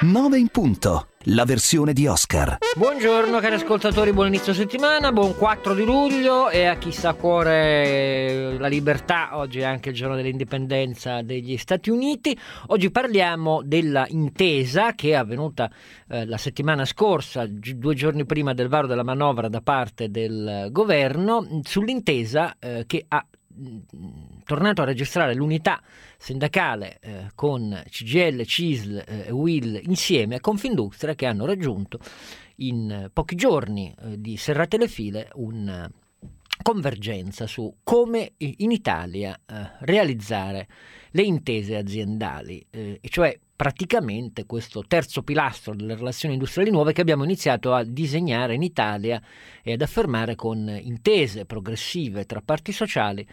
9 in punto, la versione di Oscar. Buongiorno cari ascoltatori, buon inizio settimana, buon 4 di luglio e a chi sta a cuore la libertà. Oggi è anche il giorno dell'indipendenza degli Stati Uniti. Oggi parliamo della intesa che è avvenuta la settimana scorsa, 2 giorni prima del varo della manovra da parte del governo, sull'intesa che ha tornato a registrare l'unità sindacale con CGIL, CISL e UIL insieme a Confindustria, che hanno raggiunto in pochi giorni di serrate le file una convergenza su come in Italia realizzare le intese aziendali, e cioè praticamente questo terzo pilastro delle relazioni industriali nuove che abbiamo iniziato a disegnare in Italia e ad affermare con intese progressive tra parti sociali,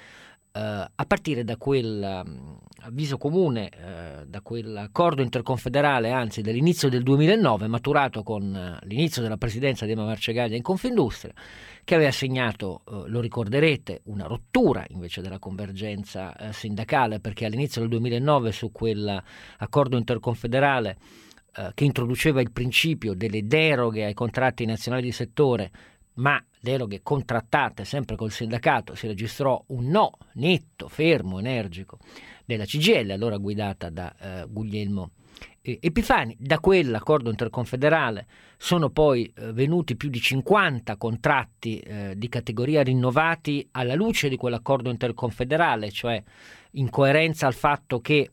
a partire da quell'avviso comune, da quell'accordo interconfederale, anzi dell'inizio del 2009, maturato con l'inizio della presidenza di Emma Marcegaglia in Confindustria, che aveva segnato, lo ricorderete, una rottura invece della convergenza sindacale, perché all'inizio del 2009 su quell'accordo interconfederale che introduceva il principio delle deroghe ai contratti nazionali di settore, ma deroghe contrattate sempre col sindacato, si registrò un no netto, fermo, energico della CGIL, allora guidata da Guglielmo Epifani. Da quell'accordo interconfederale sono poi venuti più di 50 contratti di categoria rinnovati alla luce di quell'accordo interconfederale, cioè in coerenza al fatto che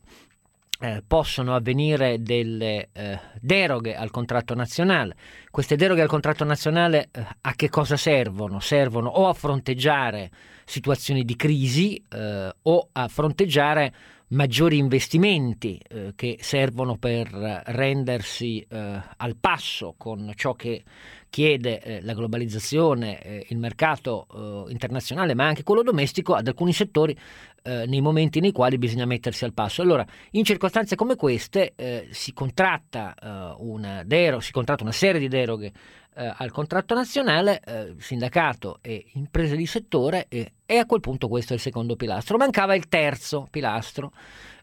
possono avvenire delle deroghe al contratto nazionale. Queste deroghe al contratto nazionale a che cosa servono? Servono o a fronteggiare situazioni di crisi o a fronteggiare maggiori investimenti che servono per rendersi al passo con ciò che chiede la globalizzazione, il mercato internazionale, ma anche quello domestico, ad alcuni settori nei momenti nei quali bisogna mettersi al passo. Allora, in circostanze come queste si contratta una serie di deroghe al contratto nazionale, sindacato e imprese di settore, e a quel punto questo è il secondo pilastro. Mancava il terzo pilastro,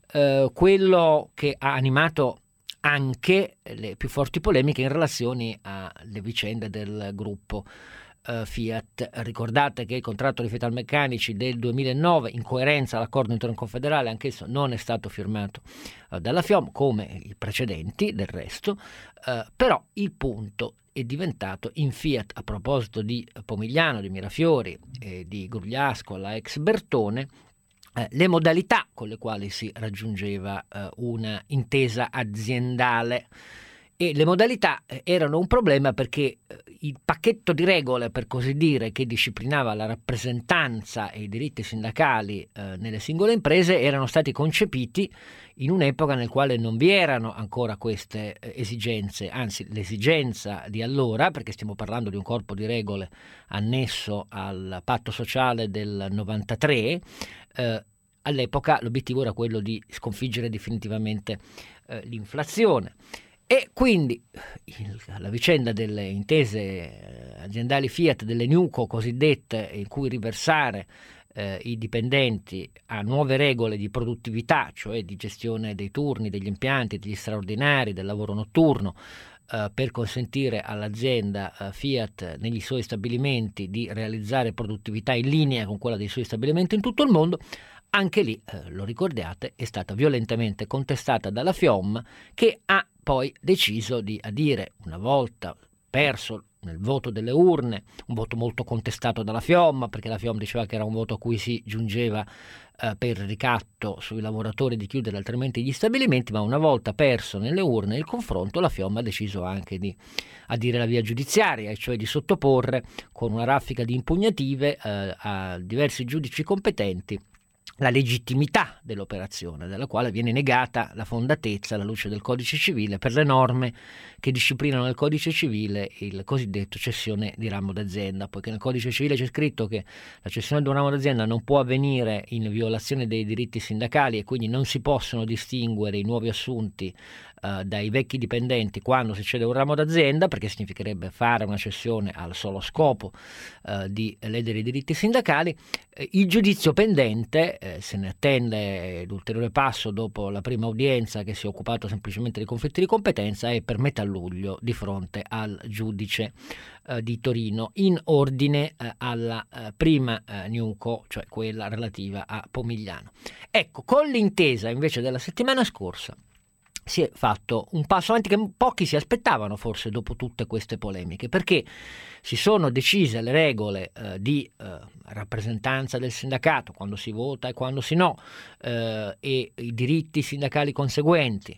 quello che ha animato anche le più forti polemiche in relazione alle vicende del gruppo Fiat. Ricordate che il contratto di Fetalmeccanici del 2009, in coerenza all'accordo interconfederale, anch'esso non è stato firmato dalla FIOM, come i precedenti del resto, però il punto è diventato in Fiat, a proposito di Pomigliano, di Mirafiori e di Grugliasco, la ex Bertone, le modalità con le quali si raggiungeva una intesa aziendale. E le modalità erano un problema perché il pacchetto di regole, per così dire, che disciplinava la rappresentanza e i diritti sindacali nelle singole imprese erano stati concepiti in un'epoca nel quale non vi erano ancora queste esigenze, anzi l'esigenza di allora, perché stiamo parlando di un corpo di regole annesso al patto sociale del 93, all'epoca l'obiettivo era quello di sconfiggere definitivamente l'inflazione. E quindi la vicenda delle intese aziendali Fiat, delle NewCo cosiddette, in cui riversare i dipendenti a nuove regole di produttività, cioè di gestione dei turni, degli impianti, degli straordinari, del lavoro notturno, per consentire all'azienda Fiat negli suoi stabilimenti di realizzare produttività in linea con quella dei suoi stabilimenti in tutto il mondo. Anche lì, lo ricordate, è stata violentemente contestata dalla FIOM, che ha poi deciso di adire, una volta perso nel voto delle urne, un voto molto contestato dalla FIOM, perché la FIOM diceva che era un voto a cui si giungeva per ricatto sui lavoratori di chiudere altrimenti gli stabilimenti, ma una volta perso nelle urne il confronto, la FIOM ha deciso anche di adire la via giudiziaria, e cioè di sottoporre con una raffica di impugnative a diversi giudici competenti la legittimità dell'operazione, della quale viene negata la fondatezza alla luce del Codice Civile per le norme che disciplinano nel Codice Civile il cosiddetto cessione di ramo d'azienda, poiché nel Codice Civile c'è scritto che la cessione di un ramo d'azienda non può avvenire in violazione dei diritti sindacali e quindi non si possono distinguere i nuovi assunti dai vecchi dipendenti quando si cede un ramo d'azienda, perché significherebbe fare una cessione al solo scopo di ledere i diritti sindacali. Il giudizio pendente, se ne attende l'ulteriore passo dopo la prima udienza che si è occupato semplicemente dei conflitti di competenza, è per metà luglio di fronte al giudice di Torino in ordine alla prima NewCo, cioè quella relativa a Pomigliano. Ecco, con l'intesa invece della settimana scorsa si è fatto un passo avanti che pochi si aspettavano forse dopo tutte queste polemiche, perché si sono decise le regole di rappresentanza del sindacato, quando si vota e quando si no, e i diritti sindacali conseguenti,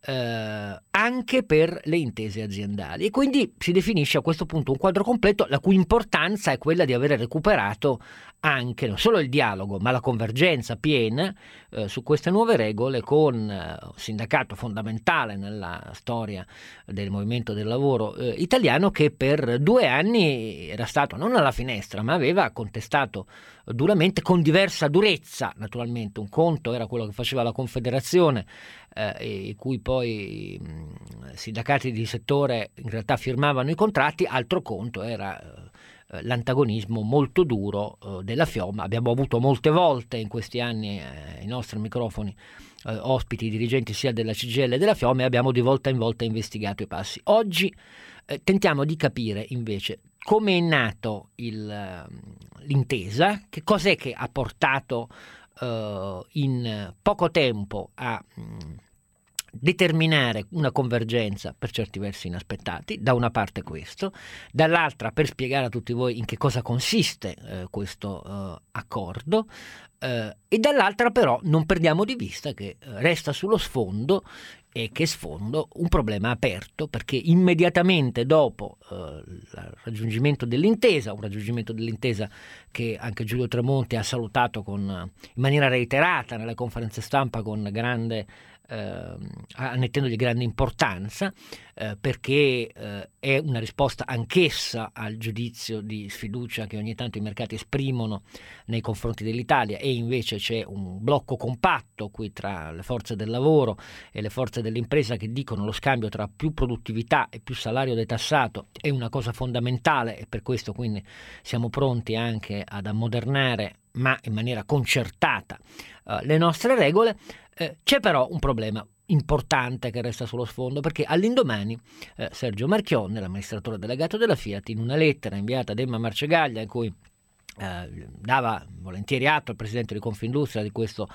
anche per le intese aziendali, e quindi si definisce a questo punto un quadro completo la cui importanza è quella di avere recuperato anche non solo il dialogo ma la convergenza piena su queste nuove regole con un sindacato fondamentale nella storia del movimento del lavoro italiano, che per 2 anni era stato non alla finestra ma aveva contestato duramente, con diversa durezza naturalmente. Un conto era quello che faceva la Confederazione, i cui poi sindacati di settore in realtà firmavano i contratti, altro conto era l'antagonismo molto duro della FIOM. Abbiamo avuto molte volte in questi anni ai nostri microfoni ospiti dirigenti sia della CGIL che della FIOM, e abbiamo di volta in volta investigato i passi. Oggi tentiamo di capire invece come è nato l'intesa, che cos'è che ha portato in poco tempo a determinare una convergenza per certi versi inaspettati. Da una parte questo, dall'altra per spiegare a tutti voi in che cosa consiste questo accordo, e dall'altra però non perdiamo di vista che resta sullo sfondo, e che sfondo un problema aperto, perché immediatamente dopo il raggiungimento dell'intesa, un raggiungimento dell'intesa che anche Giulio Tremonti ha salutato in maniera reiterata nelle conferenze stampa con grande annettendogli grande importanza, perché è una risposta anch'essa al giudizio di sfiducia che ogni tanto i mercati esprimono nei confronti dell'Italia, e invece c'è un blocco compatto qui tra le forze del lavoro e le forze dell'impresa che dicono lo scambio tra più produttività e più salario detassato è una cosa fondamentale, e per questo quindi siamo pronti anche ad ammodernare ma in maniera concertata le nostre regole. C'è però un problema importante che resta sullo sfondo, perché all'indomani Sergio Marchionne, l'amministratore delegato della Fiat, in una lettera inviata ad Emma Marcegaglia in cui dava volentieri atto al presidente di Confindustria di questo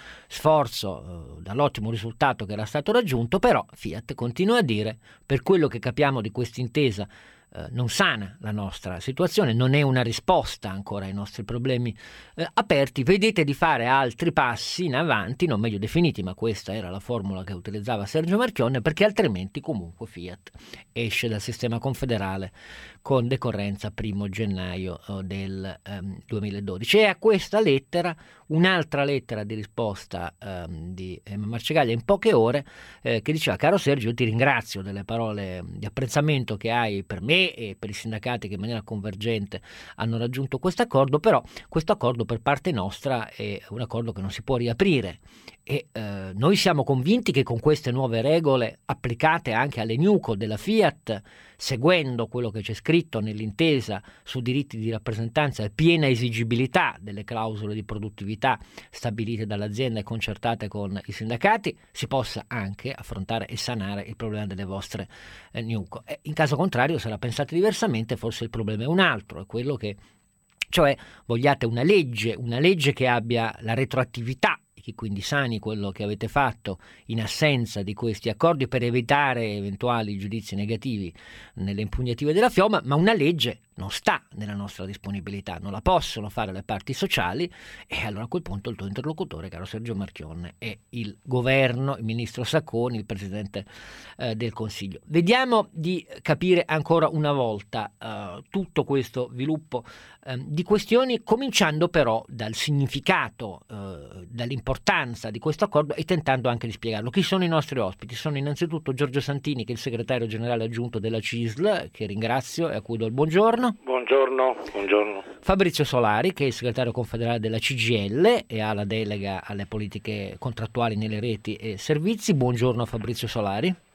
sforzo, dall'ottimo risultato che era stato raggiunto, però Fiat continua a dire: per quello che capiamo di questa intesa non sana la nostra situazione, non è una risposta ancora ai nostri problemi aperti, vedete di fare altri passi in avanti, non meglio definiti, ma questa era la formula che utilizzava Sergio Marchionne, perché altrimenti comunque Fiat esce dal sistema confederale con decorrenza 1 gennaio del 2012. E a questa lettera, un'altra lettera di risposta di Emma Marcegaglia in poche ore, che diceva: caro Sergio, io ti ringrazio delle parole di apprezzamento che hai per me e per i sindacati che in maniera convergente hanno raggiunto questo accordo, però questo accordo per parte nostra è un accordo che non si può riaprire, e noi siamo convinti che con queste nuove regole applicate anche alle NewCo della Fiat, seguendo quello che c'è scritto nell'intesa su diritti di rappresentanza e piena esigibilità delle clausole di produttività stabilite dall'azienda e concertate con i sindacati, si possa anche affrontare e sanare il problema delle vostre NewCo. In caso contrario, se la pensate diversamente, forse il problema è un altro, è quello che, cioè, vogliate una legge che abbia la retroattività, che quindi sani quello che avete fatto in assenza di questi accordi per evitare eventuali giudizi negativi nelle impugnative della FIOM, ma una legge non sta nella nostra disponibilità, non la possono fare le parti sociali, e allora a quel punto il tuo interlocutore, caro Sergio Marchionne, è il governo, il ministro Sacconi, il presidente del Consiglio. Vediamo di capire ancora una volta tutto questo sviluppo di questioni, cominciando però dal significato, dall'importanza di questo accordo, e tentando anche di spiegarlo. Chi sono i nostri ospiti? Sono innanzitutto Giorgio Santini, che è il segretario generale aggiunto della CISL, che ringrazio e a cui do il buongiorno. Buongiorno. Fabrizio Solari, che è il segretario confederale della CGIL e ha la delega alle politiche contrattuali nelle reti e servizi. Buongiorno Fabrizio Solari. Buongiorno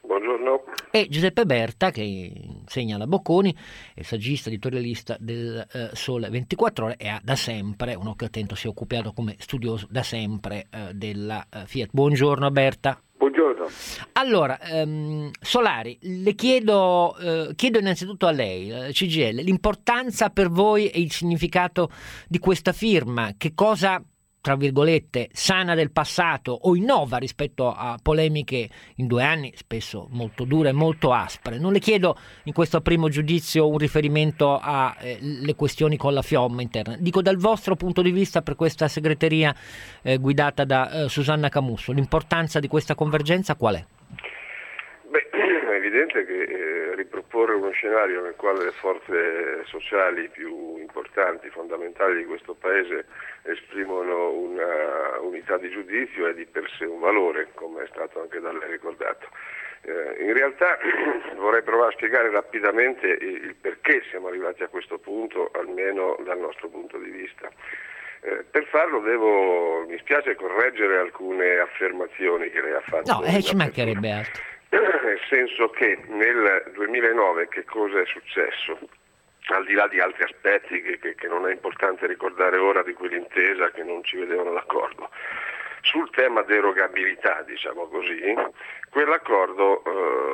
buongiorno. E Giuseppe Berta, che insegna alla Bocconi, è saggista, editorialista del Sole 24 Ore e ha da sempre, un occhio attento, si è occupato come studioso da sempre della Fiat. Buongiorno Berta. Buongiorno. Allora, Solari, le chiedo innanzitutto a lei, CGIL, l'importanza per voi e il significato di questa firma, che cosa, tra virgolette, sana del passato o innova rispetto a polemiche in 2 anni, spesso molto dure e molto aspre. Non le chiedo in questo primo giudizio un riferimento alle questioni con la fiomma interna, dico dal vostro punto di vista per questa segreteria guidata da Susanna Camusso, l'importanza di questa convergenza qual è? Beh, è evidente che riproporre uno scenario nel quale le forze sociali più importanti, fondamentali di questo Paese esprimono una unità di giudizio è di per sé un valore, come è stato anche da lei ricordato. In realtà vorrei provare a spiegare rapidamente il perché siamo arrivati a questo punto, almeno dal nostro punto di vista. Per farlo mi spiace correggere alcune affermazioni che lei ha fatto. No, ci mancherebbe altro. Nel senso che nel 2009 che cosa è successo? Al di là di altri aspetti che non è importante ricordare ora di quell'intesa che non ci vedevano d'accordo. Sul tema derogabilità, diciamo così, quell'accordo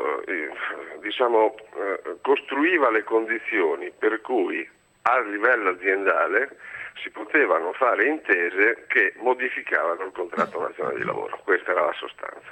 costruiva le condizioni per cui a livello aziendale si potevano fare intese che modificavano il contratto nazionale di lavoro. Questa era la sostanza.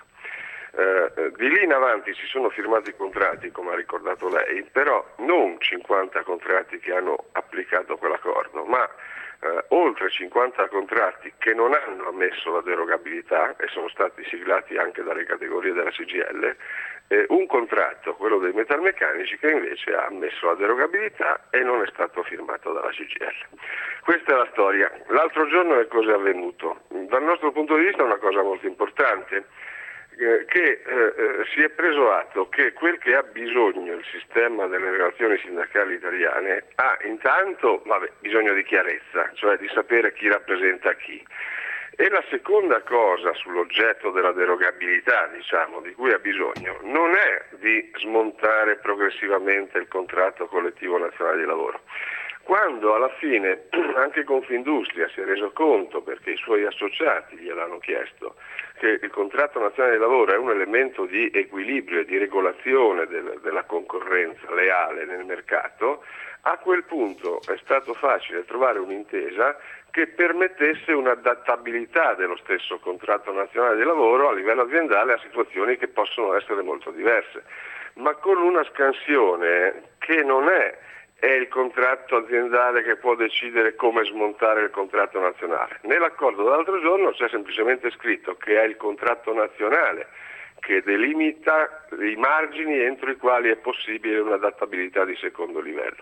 Di lì in avanti si sono firmati contratti, come ha ricordato lei, però non 50 contratti che hanno applicato quell'accordo, ma oltre 50 contratti che non hanno ammesso la derogabilità e sono stati siglati anche dalle categorie della CGIL, un contratto, quello dei metalmeccanici, che invece ha ammesso la derogabilità e non è stato firmato dalla CGIL. Questa è la storia. L'altro giorno che cosa è avvenuto? Dal nostro punto di vista è una cosa molto importante, che si è preso atto che quel che ha bisogno il sistema delle relazioni sindacali italiane ha intanto bisogno di chiarezza, cioè di sapere chi rappresenta chi. E la seconda cosa sull'oggetto della derogabilità, di cui ha bisogno, non è di smontare progressivamente il contratto collettivo nazionale di lavoro. Quando alla fine anche Confindustria si è reso conto, perché i suoi associati gliel'hanno chiesto, che il contratto nazionale di lavoro è un elemento di equilibrio e di regolazione della concorrenza leale nel mercato, a quel punto è stato facile trovare un'intesa che permettesse un'adattabilità dello stesso contratto nazionale di lavoro a livello aziendale a situazioni che possono essere molto diverse, ma con una scansione che non è il contratto aziendale che può decidere come smontare il contratto nazionale. Nell'accordo dell'altro giorno c'è semplicemente scritto che è il contratto nazionale che delimita i margini entro i quali è possibile un'adattabilità di secondo livello.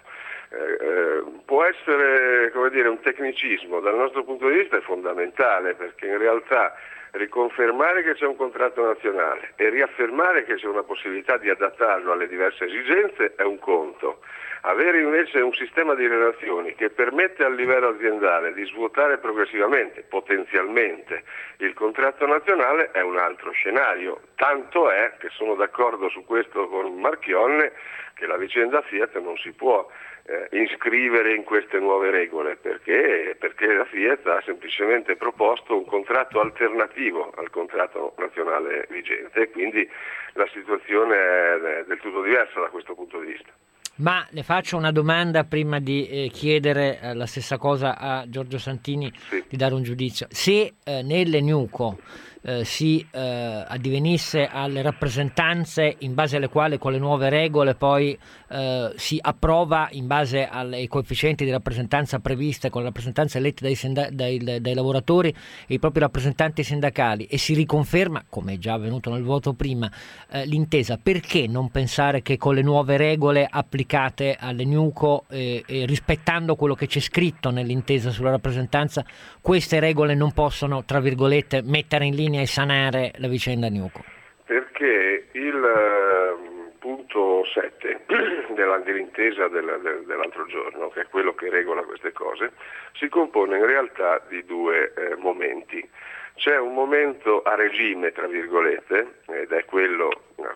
Può essere, un tecnicismo, dal nostro punto di vista è fondamentale, perché in realtà riconfermare che c'è un contratto nazionale e riaffermare che c'è una possibilità di adattarlo alle diverse esigenze è un conto. Avere invece un sistema di relazioni che permette al livello aziendale di svuotare progressivamente, potenzialmente, il contratto nazionale è un altro scenario. Tanto è che sono d'accordo su questo con Marchionne, che la vicenda Fiat non si può iscrivere in queste nuove regole, perché la Fiat ha semplicemente proposto un contratto alternativo al contratto nazionale vigente e quindi la situazione è del tutto diversa da questo punto di vista. Ma le faccio una domanda prima di chiedere la stessa cosa a Giorgio Santini, sì, di dare un giudizio. Se nelle NUCO si addivenisse alle rappresentanze in base alle quali con le nuove regole poi si approva in base ai coefficienti di rappresentanza previste con le rappresentanze elette dai lavoratori e i propri rappresentanti sindacali e si riconferma, come è già avvenuto nel voto prima, l'intesa, perché non pensare che con le nuove regole applicate alle NUCO e rispettando quello che c'è scritto nell'intesa sulla rappresentanza, queste regole non possono, tra virgolette, mettere in linea e sanare la vicenda NUCO? Perché il punto 7 dell'intesa dell'altro giorno, che è quello che regola queste cose, si compone in realtà di due momenti. C'è un momento a regime, tra virgolette, ed è quello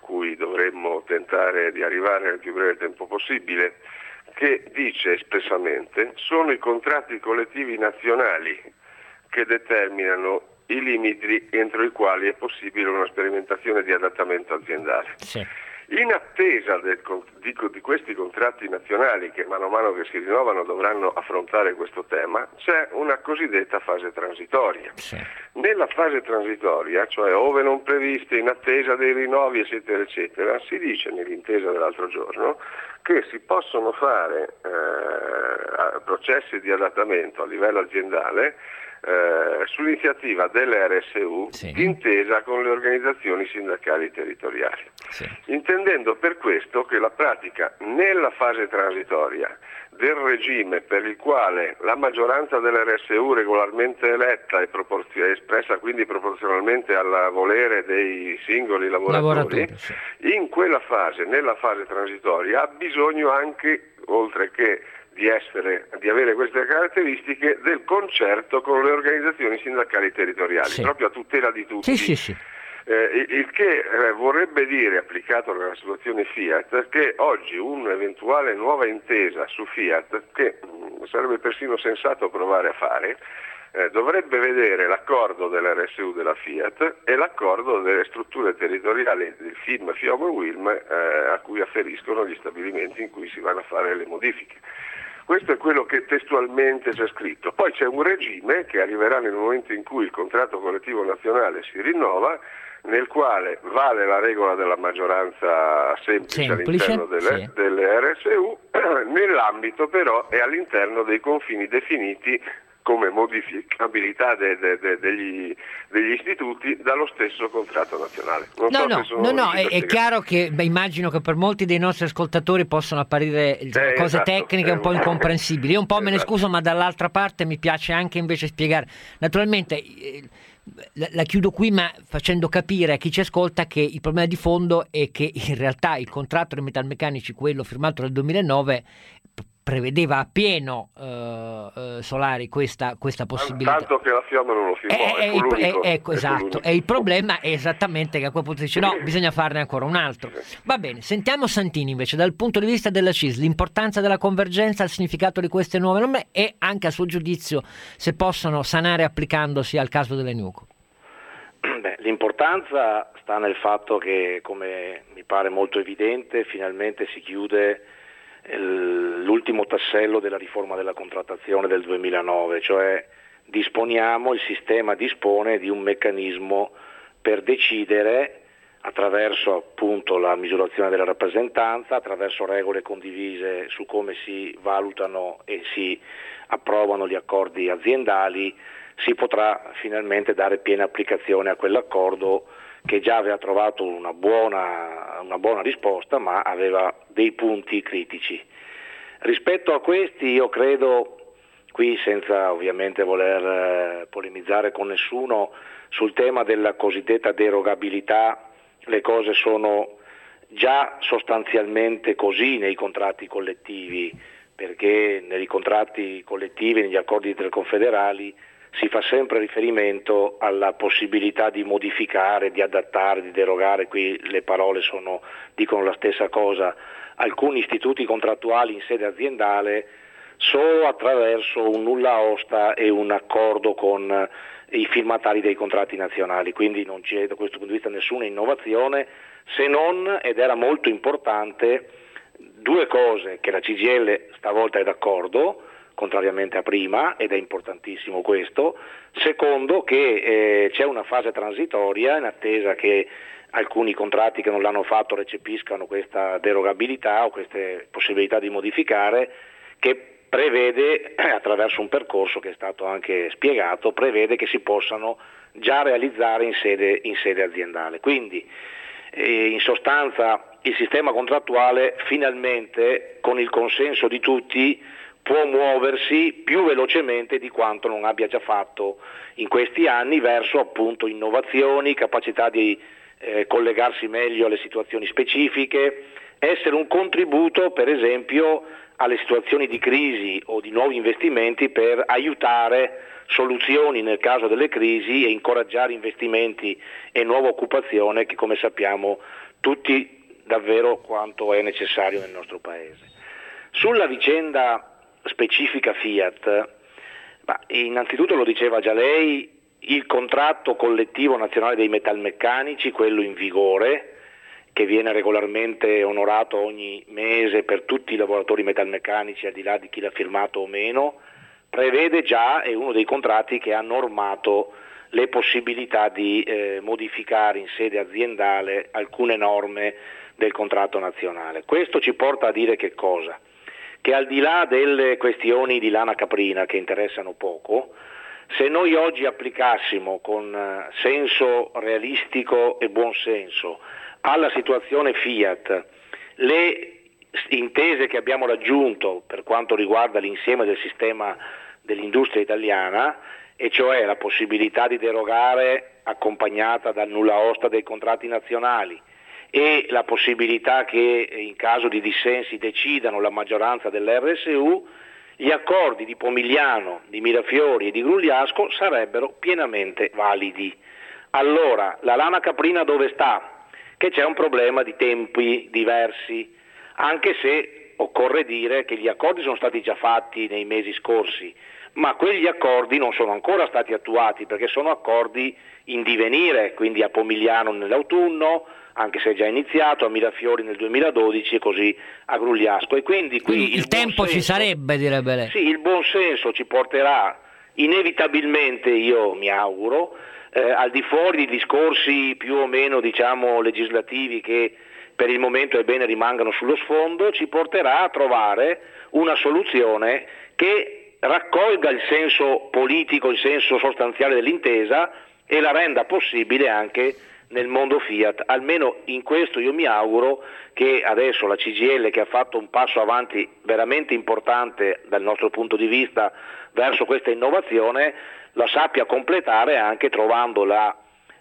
cui dovremmo tentare di arrivare nel più breve tempo possibile, che dice espressamente: sono i contratti collettivi nazionali che determinano i limiti entro i quali è possibile una sperimentazione di adattamento aziendale. Sì. In attesa di questi contratti nazionali che mano a mano che si rinnovano dovranno affrontare questo tema, c'è una cosiddetta fase transitoria. Sì. Nella fase transitoria, cioè ove non previste, in attesa dei rinnovi eccetera eccetera, si dice nell'intesa dell'altro giorno che si possono fare processi di adattamento a livello aziendale sull'iniziativa delle RSU, sì, d'intesa con le organizzazioni sindacali territoriali, sì, intendendo per questo che la pratica nella fase transitoria del regime per il quale la maggioranza delle RSU regolarmente eletta e espressa quindi proporzionalmente al volere dei singoli lavoratori, sì, in quella fase, nella fase transitoria, ha bisogno anche, oltre che di avere queste caratteristiche, del concerto con le organizzazioni sindacali territoriali, sì, proprio a tutela di tutti. Sì, sì, sì. Il che vorrebbe dire, applicato nella situazione Fiat, che oggi un'eventuale nuova intesa su Fiat, che sarebbe persino sensato provare a fare, dovrebbe vedere l'accordo dell'RSU della Fiat e l'accordo delle strutture territoriali del FIM, FIOM e WILM a cui afferiscono gli stabilimenti in cui si vanno a fare le modifiche. Questo è quello che testualmente c'è scritto. Poi c'è un regime che arriverà nel momento in cui il contratto collettivo nazionale si rinnova, nel quale vale la regola della maggioranza semplice all'interno delle RSU, nell'ambito però e all'interno dei confini definiti come modificabilità degli istituti dallo stesso contratto nazionale. È chiaro che immagino che per molti dei nostri ascoltatori possono apparire cose tecniche un po' incomprensibili. Io un po' me ne scuso, ma dall'altra parte mi piace anche invece spiegare. Naturalmente la chiudo qui, ma facendo capire a chi ci ascolta che il problema di fondo è che in realtà il contratto dei metalmeccanici, quello firmato nel 2009, prevedeva a pieno Solari questa possibilità. Tanto che la FIOM non lo firmò, esatto. E il problema è esattamente che a quel punto dice no, bisogna farne ancora un altro. Va bene, sentiamo Santini invece dal punto di vista della CIS, l'importanza della convergenza, il significato di queste nuove norme e anche a suo giudizio se possono sanare applicandosi al caso dell'Enuco. L'importanza sta nel fatto che, come mi pare molto evidente, finalmente si chiude l'ultimo tassello della riforma della contrattazione del 2009, cioè il sistema dispone di un meccanismo per decidere attraverso appunto la misurazione della rappresentanza, attraverso regole condivise su come si valutano e si approvano gli accordi aziendali, si potrà finalmente dare piena applicazione a quell'accordo che già aveva trovato una buona risposta, ma aveva dei punti critici. Rispetto a questi io credo, qui senza ovviamente voler polemizzare con nessuno, sul tema della cosiddetta derogabilità le cose sono già sostanzialmente così nei contratti collettivi, perché nei contratti collettivi, negli accordi interconfederali, si fa sempre riferimento alla possibilità di modificare, di adattare, di derogare, qui le parole dicono la stessa cosa, alcuni istituti contrattuali in sede aziendale solo attraverso un nulla osta e un accordo con i firmatari dei contratti nazionali, quindi non c'è da questo punto di vista nessuna innovazione, se non, ed era molto importante, due cose: che la CGIL stavolta è d'accordo, contrariamente a prima, ed è importantissimo questo. Secondo, che c'è una fase transitoria in attesa che alcuni contratti che non l'hanno fatto recepiscano questa derogabilità o queste possibilità di modificare, che prevede, attraverso un percorso che è stato anche spiegato, prevede che si possano già realizzare in sede aziendale. Quindi in sostanza il sistema contrattuale finalmente, con il consenso di tutti, può muoversi più velocemente di quanto non abbia già fatto in questi anni verso appunto innovazioni, capacità di collegarsi meglio alle situazioni specifiche, essere un contributo per esempio alle situazioni di crisi o di nuovi investimenti per aiutare soluzioni nel caso delle crisi e incoraggiare investimenti e nuova occupazione che, come sappiamo, tutti davvero quanto è necessario nel nostro Paese. Sulla vicenda specifica Fiat, innanzitutto lo diceva già lei, il contratto collettivo nazionale dei metalmeccanici, quello in vigore, che viene regolarmente onorato ogni mese per tutti i lavoratori metalmeccanici, al di là di chi l'ha firmato o meno, prevede già, è uno dei contratti che ha normato le possibilità di modificare in sede aziendale alcune norme del contratto nazionale. Questo ci porta a dire che cosa? Che al di là delle questioni di lana caprina che interessano poco, se noi oggi applicassimo con senso realistico e buon senso alla situazione Fiat le intese che abbiamo raggiunto per quanto riguarda l'insieme del sistema dell'industria italiana, e cioè la possibilità di derogare accompagnata dal nulla osta dei contratti nazionali e la possibilità che in caso di dissensi decidano la maggioranza dell'RSU, gli accordi di Pomigliano, di Mirafiori e di Grugliasco sarebbero pienamente validi. Allora, la lana caprina dove sta? Che c'è un problema di tempi diversi, anche se occorre dire che gli accordi sono stati già fatti nei mesi scorsi, ma quegli accordi non sono ancora stati attuati perché sono accordi in divenire, quindi a Pomigliano nell'autunno, anche se è già iniziato, a Mirafiori nel 2012 e così a Grugliasco. E quindi qui il tempo ci sarebbe, direbbe lei. Sì, il buon senso ci porterà inevitabilmente, io mi auguro, al di fuori di discorsi più o meno legislativi che per il momento è bene rimangano sullo sfondo, ci porterà a trovare una soluzione che raccolga il senso politico, il senso sostanziale dell'intesa e la renda possibile anche nel mondo Fiat. Almeno in questo io mi auguro che adesso la CGIL, che ha fatto un passo avanti veramente importante dal nostro punto di vista verso questa innovazione, la sappia completare anche trovando la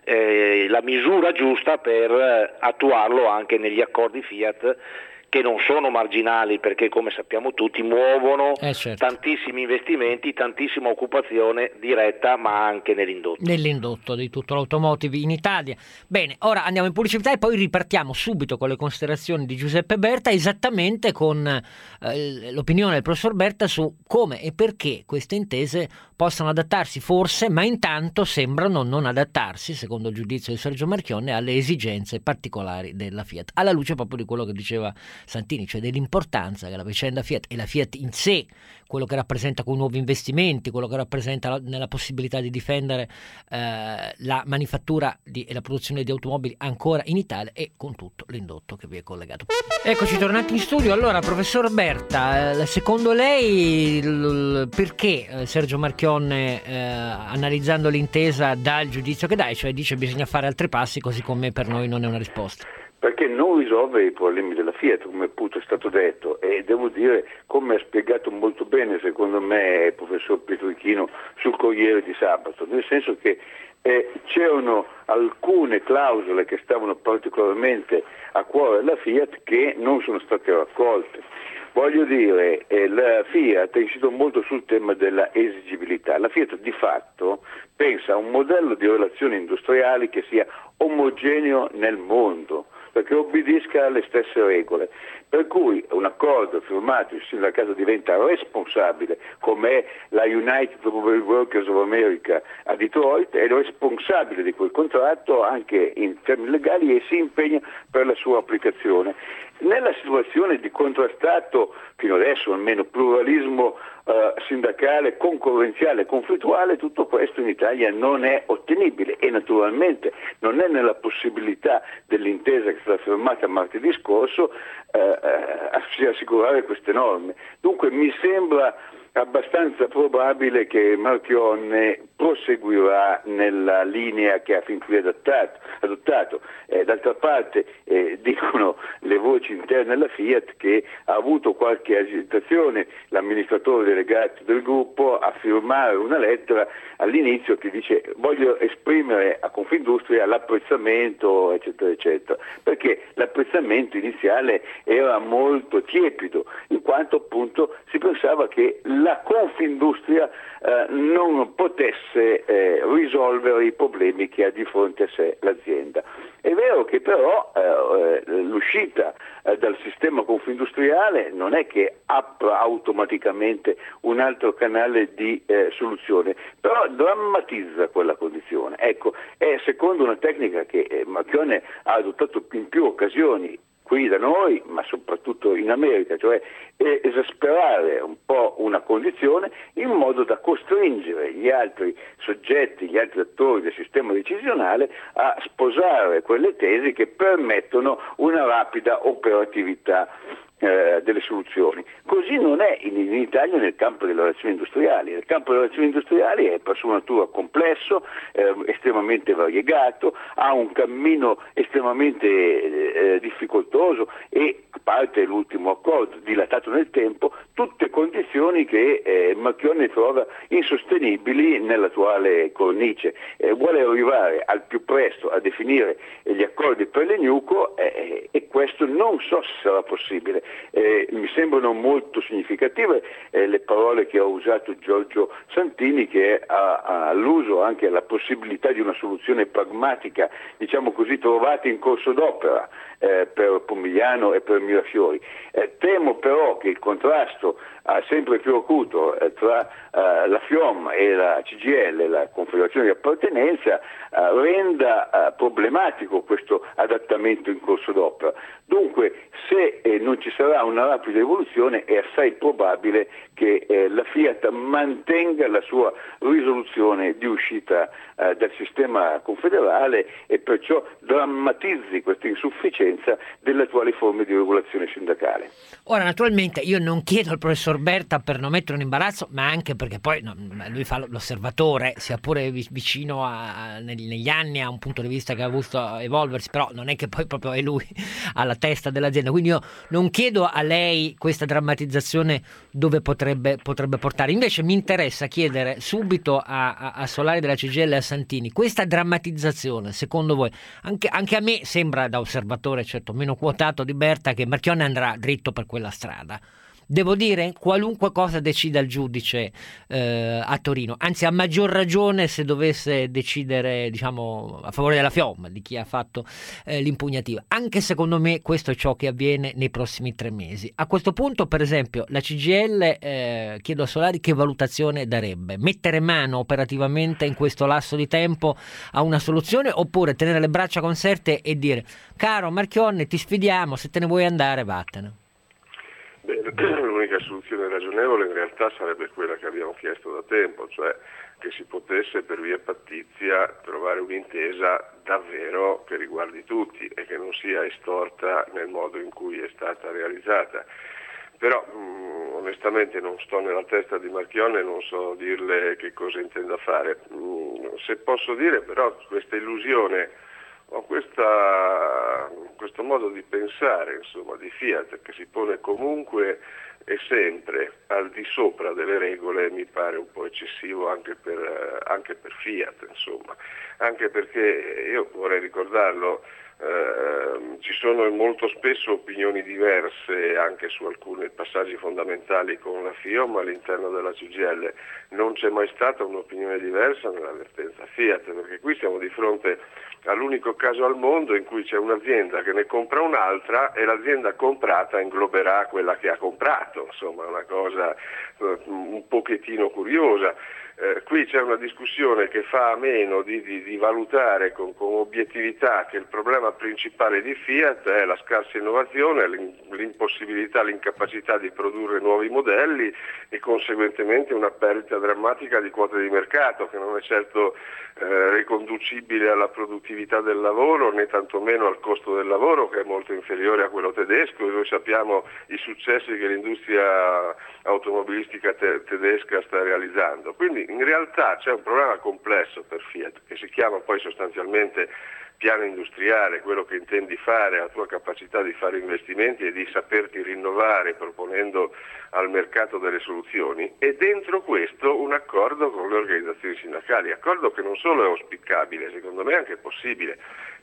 misura giusta per attuarlo anche negli accordi Fiat, che non sono marginali perché, come sappiamo tutti, muovono certo, tantissimi investimenti, tantissima occupazione diretta, ma anche nell'indotto. Nell'indotto di tutto l'automotive in Italia. Bene, ora andiamo in pubblicità e poi ripartiamo subito con le considerazioni di Giuseppe Berta, esattamente con l'opinione del professor Berta su come e perché queste intese possano adattarsi forse, ma intanto sembrano non adattarsi, secondo il giudizio di Sergio Marchionne, alle esigenze particolari della Fiat, alla luce proprio di quello che diceva Santini, cioè dell'importanza che la vicenda Fiat e la Fiat in sé, quello che rappresenta con nuovi investimenti, quello che rappresenta nella possibilità di difendere la manifattura e la produzione di automobili ancora in Italia e con tutto l'indotto che vi è collegato. Eccoci tornati in studio. Allora, professor Berta, secondo lei perché Sergio Marchionne, analizzando l'intesa, dà il giudizio che dà, cioè dice bisogna fare altri passi, così come per noi non è una risposta? Perché non risolve i problemi della Fiat, come appunto è stato detto, e devo dire, come ha spiegato molto bene secondo me il professor Pietrichino sul Corriere di Sabato, nel senso che c'erano alcune clausole che stavano particolarmente a cuore alla Fiat che non sono state raccolte. Voglio dire, la Fiat ha insistito molto sul tema della esigibilità. La Fiat di fatto pensa a un modello di relazioni industriali che sia omogeneo nel mondo, perché obbedisca alle stesse regole, per cui un accordo firmato il sindacato diventa responsabile, come la United Workers of America a Detroit, è responsabile di quel contratto anche in termini legali e si impegna per la sua applicazione. Nella situazione di contrastato, fino adesso almeno, pluralismo sindacale, concorrenziale, conflittuale, tutto questo in Italia non è ottenibile e naturalmente non è nella possibilità dell'intesa che è stata firmata martedì scorso assicurare queste norme. Dunque mi sembra abbastanza probabile che Marchionne proseguirà nella linea che ha fin qui adottato. D'altra parte dicono le voci interne alla Fiat che ha avuto qualche agitazione l'amministratore delegato del gruppo a firmare una lettera all'inizio che dice voglio esprimere a Confindustria l'apprezzamento eccetera eccetera, perché l'apprezzamento iniziale era molto tiepido, in quanto appunto si pensava che la Confindustria non potesse risolvere i problemi che ha di fronte a sé l'azienda. È vero che però l'uscita dal sistema confindustriale non è che apra automaticamente un altro canale di soluzione, però drammatizza quella condizione. Ecco, è secondo una tecnica che Marchionne ha adottato in più occasioni qui da noi, ma soprattutto in America, cioè esasperare un po' una condizione in modo da costringere gli altri soggetti, gli altri attori del sistema decisionale a sposare quelle tesi che permettono una rapida operatività delle soluzioni. Così non è in Italia nel campo delle relazioni industriali. Nel campo delle relazioni industriali è per sua natura complesso, estremamente variegato, ha un cammino estremamente difficoltoso e, a parte l'ultimo accordo dilatato nel tempo, tutte condizioni che Marchionne trova insostenibili nell'attuale cornice. Vuole arrivare al più presto a definire gli accordi per l'ENIUCO e questo non so se sarà possibile. Mi sembrano molto significative le parole che ha usato Giorgio Santini, che ha alluso anche alla possibilità di una soluzione pragmatica, diciamo così, trovata in corso d'opera per Pomigliano e per Mirafiori. Temo però che il contrasto sempre più acuto tra la FIOM e la CGIL, la Confederazione di Appartenenza, renda problematico questo adattamento in corso d'opera. Dunque, se non ci sarà una rapida evoluzione, è assai probabile che la Fiat mantenga la sua risoluzione di uscita dal sistema confederale e perciò drammatizzi questa insufficienza delle attuali forme di regolazione sindacale. Ora, naturalmente, io non chiedo al professor Berta per non mettere un imbarazzo, ma anche perché poi lui fa l'osservatore, sia pure vicino negli anni a un punto di vista che ha avuto evolversi, però non è che poi proprio è lui alla testa dell'azienda. Quindi io non chiedo a lei questa drammatizzazione dove potrebbe portare. Invece mi interessa chiedere subito a Solari della CGIL e a Santini, questa drammatizzazione, secondo voi, anche a me sembra da osservatore, certo meno quotato di Berta, che Marchionne andrà dritto per quella strada. Devo dire, qualunque cosa decida il giudice a Torino, anzi a maggior ragione se dovesse decidere, diciamo, a favore della FIOM, di chi ha fatto l'impugnativa. Anche secondo me questo è ciò che avviene nei prossimi 3 mesi. A questo punto, per esempio, la CGIL, chiedo a Solari che valutazione darebbe. Mettere mano operativamente in questo lasso di tempo a una soluzione, oppure tenere le braccia conserte e dire: caro Marchionne, ti sfidiamo, se te ne vuoi andare vattene. L'unica soluzione ragionevole in realtà sarebbe quella che abbiamo chiesto da tempo, cioè che si potesse per via pattizia trovare un'intesa davvero che riguardi tutti e che non sia estorta nel modo in cui è stata realizzata. Però onestamente non sto nella testa di Marchionne e non so dirle che cosa intenda fare. Se posso dire però questa illusione o questo modo di pensare, insomma, di Fiat, che si pone comunque e sempre al di sopra delle regole, mi pare un po' eccessivo anche per Fiat, insomma, anche perché io vorrei ricordarlo, ci sono molto spesso opinioni diverse anche su alcuni passaggi fondamentali con la FIOM all'interno della CGIL. Non c'è mai stata un'opinione diversa nella vertenza Fiat, perché qui siamo di fronte all'unico caso al mondo in cui c'è un'azienda che ne compra un'altra e l'azienda comprata ingloberà quella che ha comprato, insomma è una cosa un pochettino curiosa. Qui c'è una discussione che fa a meno di valutare con obiettività che il problema principale di Fiat è la scarsa innovazione, l'impossibilità, l'incapacità di produrre nuovi modelli e conseguentemente una perdita drammatica di quote di mercato che non è certo riconducibile alla produttività del lavoro né tantomeno al costo del lavoro, che è molto inferiore a quello tedesco, e noi sappiamo i successi che l'industria automobilistica tedesca sta realizzando. Quindi in realtà c'è un problema complesso per Fiat che si chiama poi sostanzialmente piano industriale, quello che intendi fare, la tua capacità di fare investimenti e di saperti rinnovare proponendo al mercato delle soluzioni, e dentro questo un accordo con le organizzazioni sindacali, accordo che non solo è auspicabile, secondo me è anche possibile,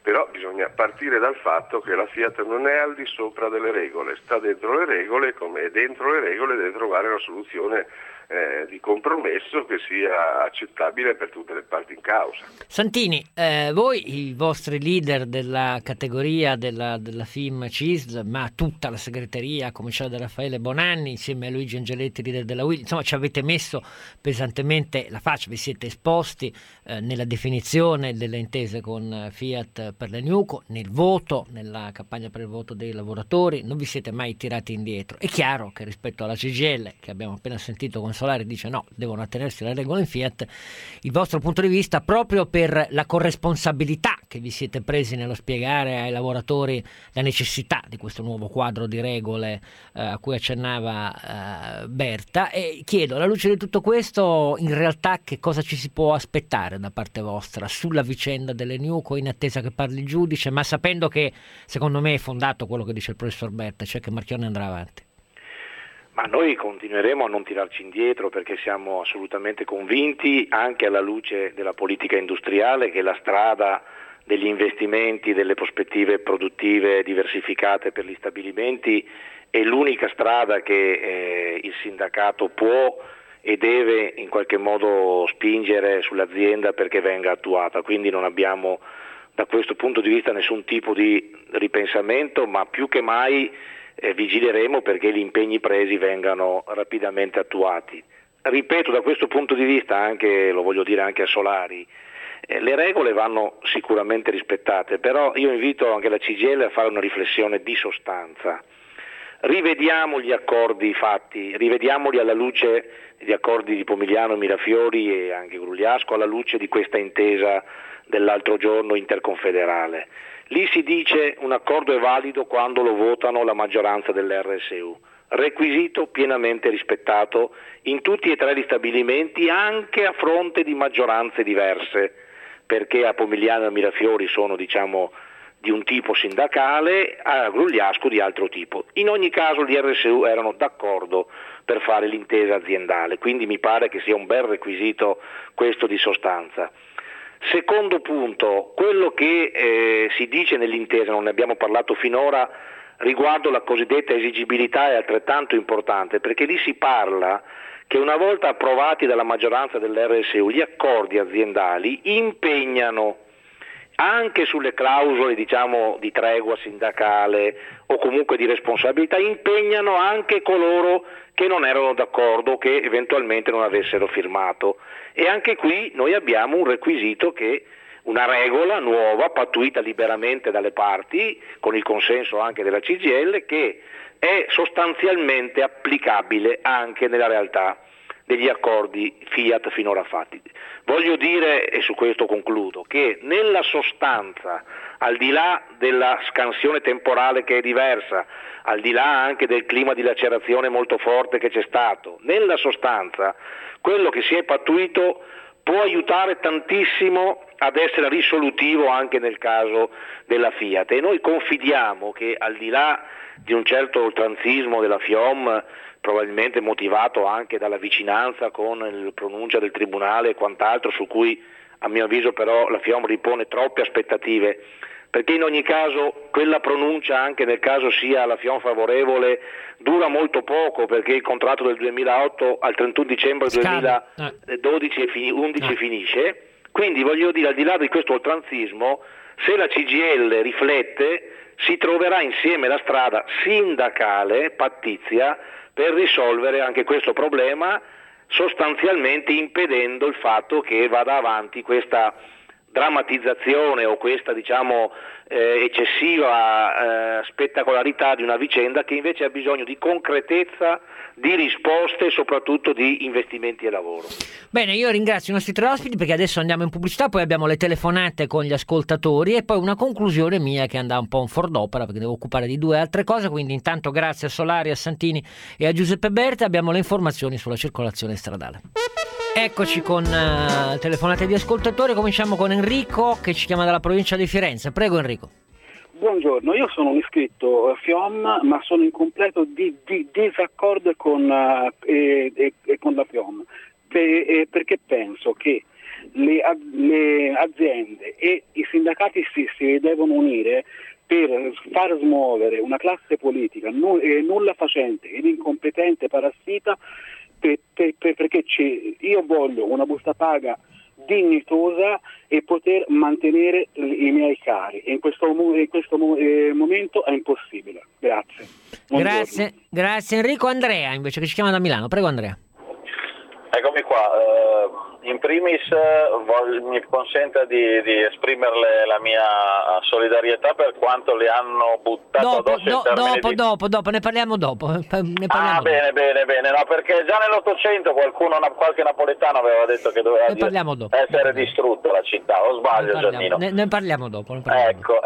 però bisogna partire dal fatto che la Fiat non è al di sopra delle regole, sta dentro le regole, come dentro le regole deve trovare una soluzione di compromesso che sia accettabile per tutte le parti in causa. Santini, voi, i vostri leader della categoria della FIM CISL, ma tutta la segreteria, a cominciare da Raffaele Bonanni, insieme a Luigi Angeletti, leader della UIL, insomma ci avete messo pesantemente la faccia, vi siete esposti nella definizione delle intese con Fiat per l'Enyuco, nel voto, nella campagna per il voto dei lavoratori, non vi siete mai tirati indietro. È chiaro che rispetto alla CGIL, che abbiamo appena sentito con Solari, dice no, devono attenersi alle regole in Fiat, il vostro punto di vista, proprio per la corresponsabilità che vi siete presi nello spiegare ai lavoratori la necessità di questo nuovo quadro di regole a cui accennava Berta, e chiedo, alla luce di tutto questo, in realtà che cosa ci si può aspettare da parte vostra sulla vicenda dell'Enyuco, in attesa che parli il giudice, ma sapendo che secondo me è fondato quello che dice il professor Berta, cioè che Marchionne andrà avanti? Ma noi continueremo a non tirarci indietro, perché siamo assolutamente convinti, anche alla luce della politica industriale, che la strada degli investimenti, delle prospettive produttive diversificate per gli stabilimenti è l'unica strada che il sindacato può e deve in qualche modo spingere sull'azienda perché venga attuata. Quindi non abbiamo da questo punto di vista nessun tipo di ripensamento, ma più che mai vigileremo perché gli impegni presi vengano rapidamente attuati. Ripeto, da questo punto di vista, anche lo voglio dire anche a Solari, le regole vanno sicuramente rispettate, però io invito anche la CGIL a fare una riflessione di sostanza. Rivediamo gli accordi fatti, rivediamoli alla luce degli accordi di Pomigliano, Mirafiori e anche Grugliasco, alla luce di questa intesa dell'altro giorno interconfederale. Lì si dice un accordo è valido quando lo votano la maggioranza dell'RSU, requisito pienamente rispettato in tutti e tre gli stabilimenti, anche a fronte di maggioranze diverse, perché a Pomigliano e a Mirafiori sono di un tipo sindacale, a Grugliasco di altro tipo. In ogni caso gli RSU erano d'accordo per fare l'intesa aziendale, quindi mi pare che sia un bel requisito questo di sostanza. Secondo punto, quello che si dice nell'intesa, non ne abbiamo parlato finora, riguardo la cosiddetta esigibilità è altrettanto importante, perché lì si parla che una volta approvati dalla maggioranza dell'RSU gli accordi aziendali impegnano anche sulle clausole di tregua sindacale o comunque di responsabilità, impegnano anche coloro che non erano d'accordo o che eventualmente non avessero firmato. E anche qui noi abbiamo un requisito, che una regola nuova pattuita liberamente dalle parti con il consenso anche della CGIL, che è sostanzialmente applicabile anche nella realtà degli accordi Fiat finora fatti. Voglio dire, e su questo concludo, che nella sostanza, al di là della scansione temporale che è diversa, al di là anche del clima di lacerazione molto forte che c'è stato, nella sostanza quello che si è pattuito può aiutare tantissimo ad essere risolutivo anche nel caso della Fiat, e noi confidiamo che al di là di un certo oltranzismo della FIOM, probabilmente motivato anche dalla vicinanza con la pronuncia del Tribunale e quant'altro, su cui a mio avviso però la FIOM ripone troppe aspettative, perché in ogni caso quella pronuncia, anche nel caso sia la FIOM favorevole, dura molto poco, perché il contratto del 2008 al 31 dicembre 2012 e 11 finisce. Quindi voglio dire, al di là di questo oltranzismo, se la CGIL riflette, si troverà insieme la strada sindacale pattizia per risolvere anche questo problema, sostanzialmente impedendo il fatto che vada avanti questa drammatizzazione o questa eccessiva spettacolarità di una vicenda che invece ha bisogno di concretezza, di risposte e soprattutto di investimenti e lavoro. Bene, io ringrazio i nostri tre ospiti, perché adesso andiamo in pubblicità, poi abbiamo le telefonate con gli ascoltatori e poi una conclusione mia che andrà un po' in fuor d'opera perché devo occupare di due altre cose. Quindi intanto grazie a Solari, a Santini e a Giuseppe Berta. Abbiamo le informazioni sulla circolazione stradale. Eccoci con telefonate di ascoltatori. Cominciamo con Enrico che ci chiama dalla provincia di Firenze. Prego Enrico. Buongiorno, io sono un iscritto FIOM, ma sono in completo disaccordo con la FIOM, perché penso che le aziende e i sindacati si devono unire per far smuovere una classe politica nulla facente ed incompetente, parassita, perché io voglio una busta paga dignitosa e poter mantenere i miei cari, e in questo momento è impossibile. Grazie. Grazie Enrico. Andrea invece, che ci chiama da Milano. Prego Andrea. Eccomi qua. In primis mi consenta di esprimerle la mia solidarietà per quanto le hanno buttato dopo, ne parliamo dopo. Bene, no, perché già nell'Ottocento qualche napoletano aveva detto che doveva essere distrutta la città, o sbaglio Giannino? Ne parliamo dopo. Ecco.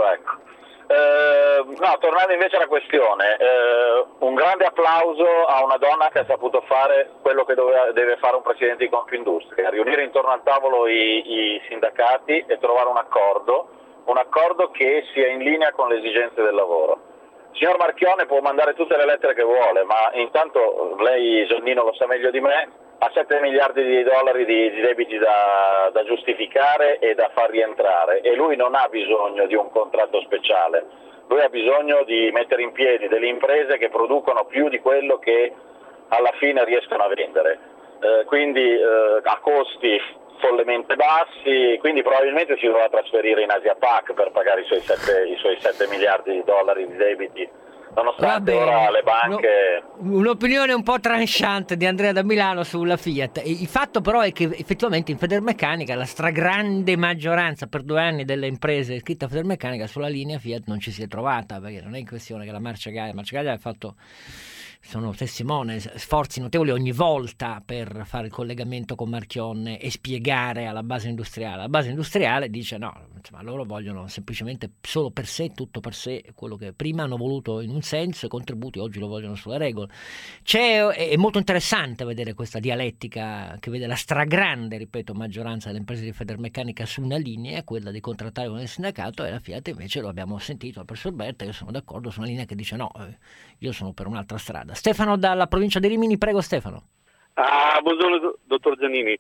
No, tornando invece alla questione, un grande applauso a una donna che ha saputo fare quello che deve fare un presidente di Confindustria, riunire intorno al tavolo i sindacati e trovare un accordo che sia in linea con le esigenze del lavoro. Il signor Marchionne può mandare tutte le lettere che vuole, ma intanto lei, Giannino, lo sa meglio di me, ha 7 miliardi di dollari di debiti da giustificare e da far rientrare, e lui non ha bisogno di un contratto speciale, lui ha bisogno di mettere in piedi delle imprese che producono più di quello che alla fine riescono a vendere, quindi a costi follemente bassi, quindi probabilmente si dovrà trasferire in Asia Pac per pagare i suoi 7 miliardi di dollari di debiti, nonostante ora le banche... Un'opinione un po' tranchante di Andrea da Milano sulla Fiat. Il fatto però è che effettivamente in Federmeccanica la stragrande maggioranza per 2 anni delle imprese iscritte a Federmeccanica sulla linea Fiat non ci si è trovata, perché non è in questione che la Marcegaglia ha fatto, sono testimone, sforzi notevoli ogni volta per fare il collegamento con Marchionne e spiegare alla base industriale. La base industriale dice no, insomma, loro vogliono semplicemente solo per sé, tutto per sé, quello che prima hanno voluto in un senso, i contributi oggi lo vogliono sulle regole. È molto interessante vedere questa dialettica che vede la stragrande, ripeto, maggioranza delle imprese di Federmeccanica su una linea, quella di contrattare con il sindacato, e la Fiat invece, lo abbiamo sentito dal professor Berta, io sono d'accordo, su una linea che dice no, io sono per un'altra strada. Stefano dalla provincia di Rimini, prego Stefano. Buongiorno dottor Giannini,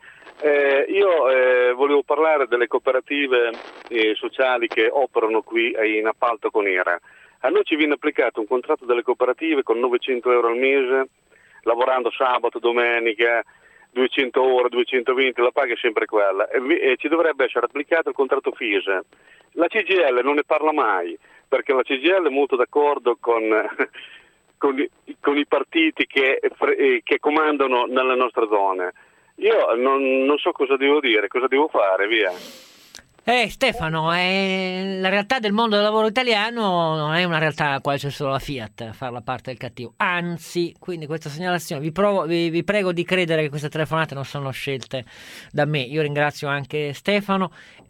io volevo parlare delle cooperative sociali che operano qui in appalto con IRA. A noi ci viene applicato un contratto delle cooperative con 900 euro al mese, lavorando sabato, domenica, 200 ore, 220, la paga è sempre quella, e ci dovrebbe essere applicato il contratto FISE. La CGIL non ne parla mai, perché la CGIL è molto d'accordo con i partiti che comandano nelle nostre zone. Io non so cosa devo dire, cosa devo fare, via. Stefano, la realtà del mondo del lavoro italiano non è una realtà nella quale c'è solo la Fiat a fare la parte del cattivo, anzi, quindi questa segnalazione, vi prego di credere che queste telefonate non sono scelte da me. Io ringrazio anche Stefano.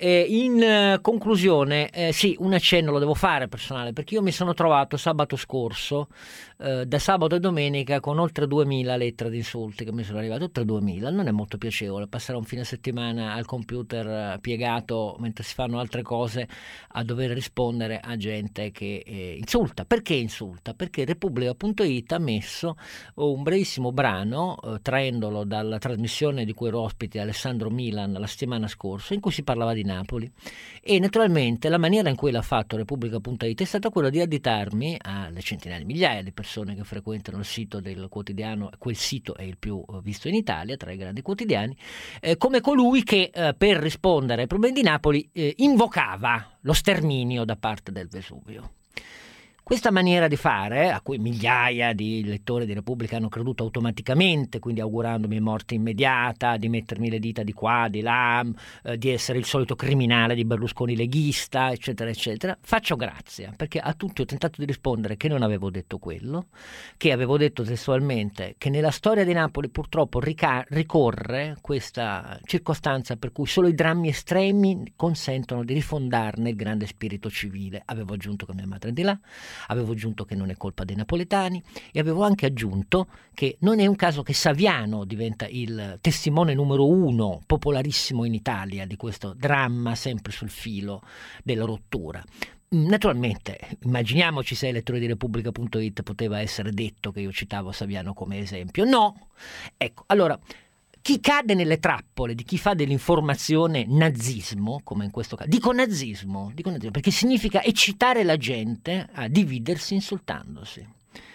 In conclusione, sì, un accenno lo devo fare personale, perché io mi sono trovato sabato scorso, da sabato e domenica, con oltre 2000 lettere di insulti che mi sono arrivate, oltre 2000, non è molto piacevole passare un fine settimana al computer piegato mentre si fanno altre cose a dover rispondere a gente che insulta. Perché insulta? Perché Repubblica.it ha messo un brevissimo brano, traendolo dalla trasmissione di cui ero ospite Alessandro Milan la settimana scorsa, in cui si parlava di Napoli, e naturalmente la maniera in cui l'ha fatto Repubblica.it è stata quella di additarmi alle centinaia di migliaia di persone che frequentano il sito del quotidiano. Quel sito è il più visto in Italia tra i grandi quotidiani, come colui che per rispondere ai problemi di Napoli invocava lo sterminio da parte del Vesuvio. Questa maniera di fare, a cui migliaia di lettori di Repubblica hanno creduto automaticamente, quindi augurandomi morte immediata, di mettermi le dita di qua, di là, di essere il solito criminale di Berlusconi leghista, eccetera, eccetera, faccio grazia, perché a tutti ho tentato di rispondere che non avevo detto quello, che avevo detto testualmente che nella storia di Napoli purtroppo ricorre questa circostanza per cui solo i drammi estremi consentono di rifondarne il grande spirito civile. Avevo aggiunto che mia madre è di là, avevo aggiunto che non è colpa dei napoletani, e avevo anche aggiunto che non è un caso che Saviano diventa il testimone numero 1, popolarissimo in Italia, di questo dramma sempre sul filo della rottura. Naturalmente, immaginiamoci se ai lettori di Repubblica.it poteva essere detto che io citavo Saviano come esempio. No! Ecco, allora, chi cade nelle trappole di chi fa dell'informazione nazismo, come in questo caso, dico nazismo perché significa eccitare la gente a dividersi insultandosi.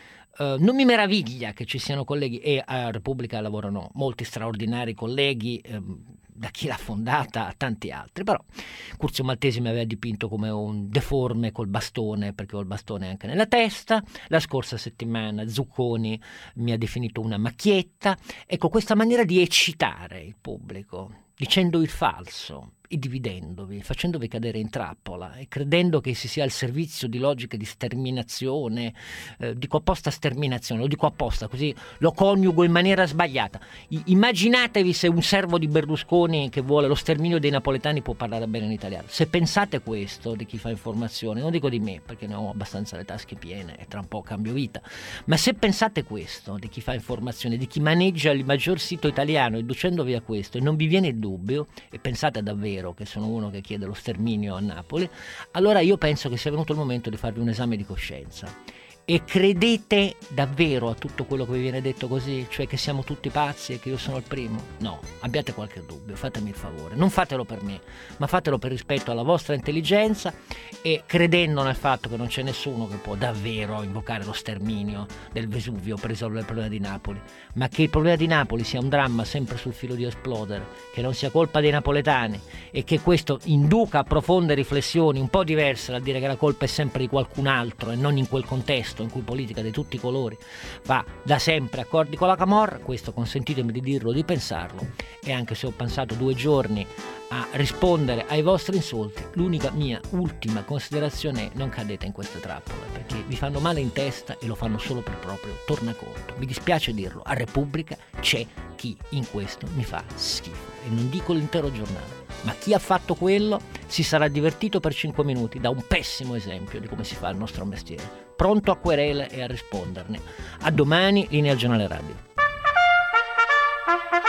Non mi meraviglia che ci siano colleghi, e a Repubblica lavorano molti straordinari colleghi, da chi l'ha fondata a tanti altri, però Curzio Maltesi mi aveva dipinto come un deforme col bastone, perché ho il bastone anche nella testa. La scorsa settimana Zucconi mi ha definito una macchietta. Ecco, questa maniera di eccitare il pubblico, dicendo il falso e dividendovi, facendovi cadere in trappola e credendo che si sia al servizio di logiche di sterminazione, dico apposta sterminazione, lo dico apposta così lo coniugo in maniera sbagliata. Immaginatevi se un servo di Berlusconi che vuole lo sterminio dei napoletani può parlare bene in italiano. Se pensate questo di chi fa informazione, non dico di me perché ne ho abbastanza le tasche piene e tra un po' cambio vita, ma se pensate questo di chi fa informazione, di chi maneggia il maggior sito italiano, inducendovi a questo e non vi viene il dubbio, e pensate davvero che sono uno che chiede lo sterminio a Napoli, allora io penso che sia venuto il momento di farvi un esame di coscienza. E credete davvero a tutto quello che vi viene detto così? Cioè che siamo tutti pazzi e che io sono il primo? No, abbiate qualche dubbio, fatemi il favore. Non fatelo per me, ma fatelo per rispetto alla vostra intelligenza e credendo nel fatto che non c'è nessuno che può davvero invocare lo sterminio del Vesuvio per risolvere il problema di Napoli, ma che il problema di Napoli sia un dramma sempre sul filo di esplodere, che non sia colpa dei napoletani e che questo induca a profonde riflessioni un po' diverse dal dire che la colpa è sempre di qualcun altro e non in quel contesto in cui politica di tutti i colori va da sempre accordi con la camorra. Questo consentitemi di dirlo, di pensarlo, e anche se ho pensato 2 giorni a rispondere ai vostri insulti, l'unica mia ultima considerazione è: non cadete in queste trappole perché vi fanno male in testa e lo fanno solo per proprio tornaconto. Mi dispiace dirlo, a Repubblica c'è chi in questo mi fa schifo e non dico l'intero giornale, ma chi ha fatto quello si sarà divertito per 5 minuti da un pessimo esempio di come si fa il nostro mestiere, pronto a querele e a risponderne. A domani, linea al giornale radio.